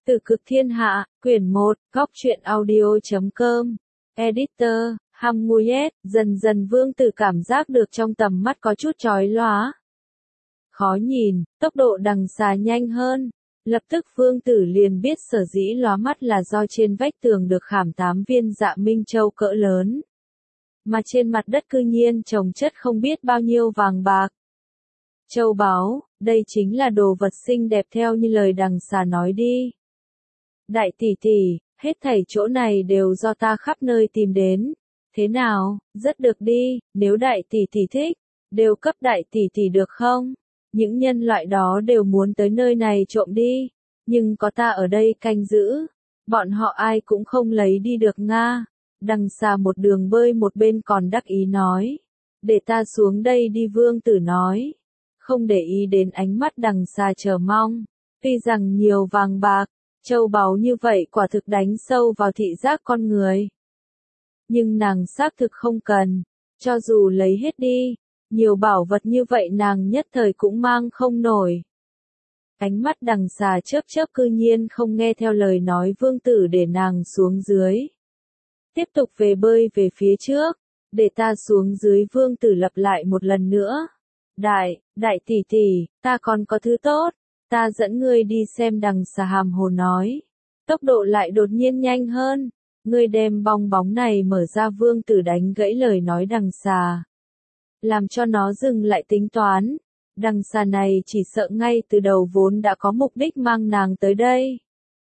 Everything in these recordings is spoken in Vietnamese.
Từ cực thiên hạ, quyển 1, góc truyện audio.com. Editor, Hamuyet, dần dần Vương Tử cảm giác được trong tầm mắt có chút chói lóa. Khó nhìn, tốc độ đằng xà nhanh hơn. Lập tức Vương Tử liền biết sở dĩ lóa mắt là do trên vách tường được khảm 8 viên dạ minh châu cỡ lớn. Mà trên mặt đất cư nhiên chồng chất không biết bao nhiêu vàng bạc. Châu báu, đây chính là đồ vật xinh đẹp theo như lời đằng xà nói đi. Đại tỷ tỷ, hết thảy chỗ này đều do ta khắp nơi tìm đến. Thế nào, rất được đi, nếu đại tỷ tỷ thích, đều cấp đại tỷ tỷ được không? Những nhân loại đó đều muốn tới nơi này trộm đi, nhưng có ta ở đây canh giữ, bọn họ ai cũng không lấy đi được nga. Đằng xà một đường bơi một bên còn đắc ý nói, để ta xuống đây đi. Vương Tử nói, không để ý đến ánh mắt đằng xà chờ mong. Tuy rằng nhiều vàng bạc, châu báu như vậy quả thực đánh sâu vào thị giác con người. Nhưng nàng xác thực không cần, cho dù lấy hết đi, nhiều bảo vật như vậy nàng nhất thời cũng mang không nổi. Ánh mắt đằng xà chớp chớp cư nhiên không nghe theo lời nói Vương Tử để nàng xuống dưới. Tiếp tục về bơi về phía trước, để ta xuống dưới. Vương Tử lặp lại một lần nữa. Đại tỷ tỷ, ta còn có thứ tốt, ta dẫn ngươi đi xem. Đằng xà hàm hồ nói. Tốc độ lại đột nhiên nhanh hơn, ngươi đem bong bóng này mở ra. Vương Tử đánh gãy lời nói đằng xà, làm cho nó dừng lại tính toán. Đằng xà này chỉ sợ ngay từ đầu vốn đã có mục đích mang nàng tới đây.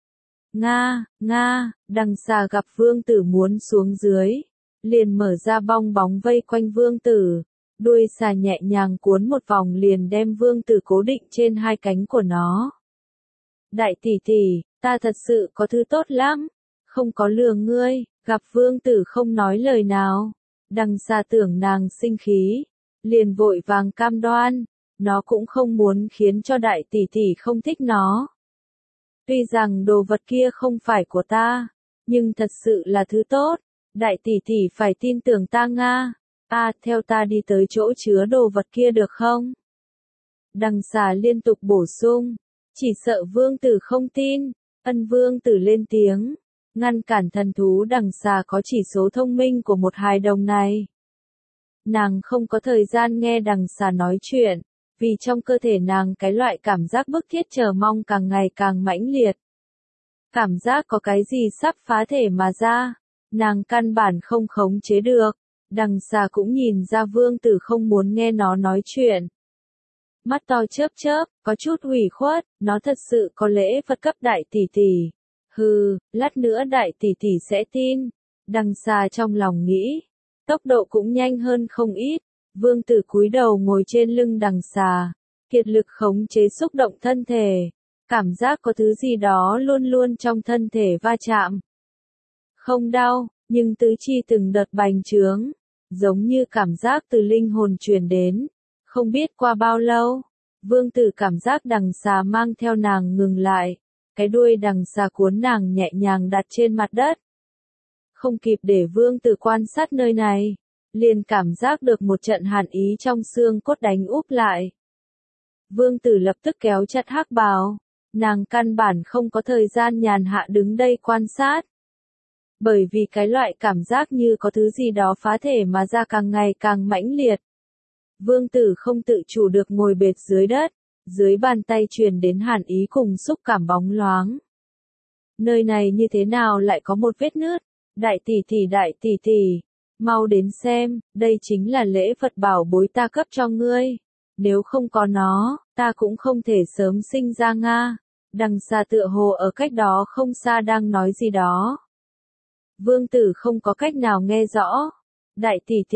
Nga, đằng xà gặp Vương Tử muốn xuống dưới, liền mở ra bong bóng vây quanh Vương Tử, đuôi xà nhẹ nhàng cuốn một vòng liền đem Vương Tử cố định trên hai cánh của nó. Đại tỷ tỷ, ta thật sự có thứ tốt lắm, không có lừa ngươi. Gặp Vương Tử không nói lời nào, đằng xà tưởng nàng sinh khí, liền vội vàng cam đoan, nó cũng không muốn khiến cho đại tỷ tỷ không thích nó. Tuy rằng đồ vật kia không phải của ta, nhưng thật sự là thứ tốt, đại tỷ tỷ phải tin tưởng ta nga. Theo ta đi tới chỗ chứa đồ vật kia được không? Đằng xà liên tục bổ sung, chỉ sợ Vương Tử không tin. Vương Tử lên tiếng, ngăn cản thần thú đằng xà có chỉ số thông minh của một hài đồng này. Nàng không có thời gian nghe đằng xà nói chuyện, vì trong cơ thể nàng cái loại cảm giác bức thiết chờ mong càng ngày càng mãnh liệt. Cảm giác có cái gì sắp phá thể mà ra, nàng căn bản không khống chế được. Đằng xà cũng nhìn ra Vương Tử không muốn nghe nó nói chuyện. Mắt to chớp chớp, có chút ủy khuất, nó thật sự có lễ vật cấp đại tỷ tỷ. Lát nữa đại tỷ tỷ sẽ tin. Đằng xà trong lòng nghĩ, tốc độ cũng nhanh hơn không ít. Vương Tử cúi đầu ngồi trên lưng đằng xà, kiệt lực khống chế xúc động thân thể, cảm giác có thứ gì đó luôn luôn trong thân thể va chạm. Không đau, nhưng tứ chi từng đợt bành trướng, giống như cảm giác từ linh hồn truyền đến. Không biết qua bao lâu, Vương Tử cảm giác đằng xà mang theo nàng ngừng lại, cái đuôi đằng xà cuốn nàng nhẹ nhàng đặt trên mặt đất. Không kịp để Vương Tử quan sát nơi này, liền cảm giác được một trận hàn ý trong xương cốt đánh úp lại. Vương Tử lập tức kéo chặt hắc bào, nàng căn bản không có thời gian nhàn hạ đứng đây quan sát. Bởi vì cái loại cảm giác như có thứ gì đó phá thể mà ra càng ngày càng mãnh liệt. Vương Tử không tự chủ được ngồi bệt dưới đất, dưới bàn tay truyền đến hàn ý cùng xúc cảm bóng loáng. Nơi này như thế nào lại có một vết nứt? Đại tỷ tỷ, mau đến xem, đây chính là lễ vật bảo bối ta cấp cho ngươi. Nếu không có nó, ta cũng không thể sớm sinh ra nga. Đằng xà tựa hồ ở cách đó không xa đang nói gì đó. Vương Tử không có cách nào nghe rõ. Đại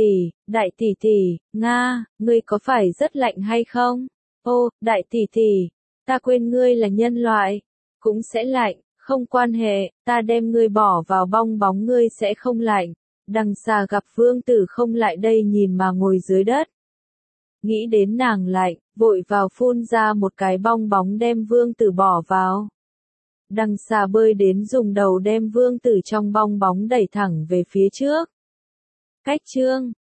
tỷ tỷ, nga, ngươi có phải rất lạnh hay không? Đại tỷ tỷ, ta quên ngươi là nhân loại, cũng sẽ lạnh, không quan hệ, ta đem ngươi bỏ vào bong bóng ngươi sẽ không lạnh. Đằng xà gặp Vương Tử không lại đây nhìn mà ngồi dưới đất. Nghĩ đến nàng lạnh, vội vào phun ra một cái bong bóng đem Vương Tử bỏ vào. Đằng xà bơi đến dùng đầu đem Vương Tử trong bong bóng đẩy thẳng về phía trước. Cách chương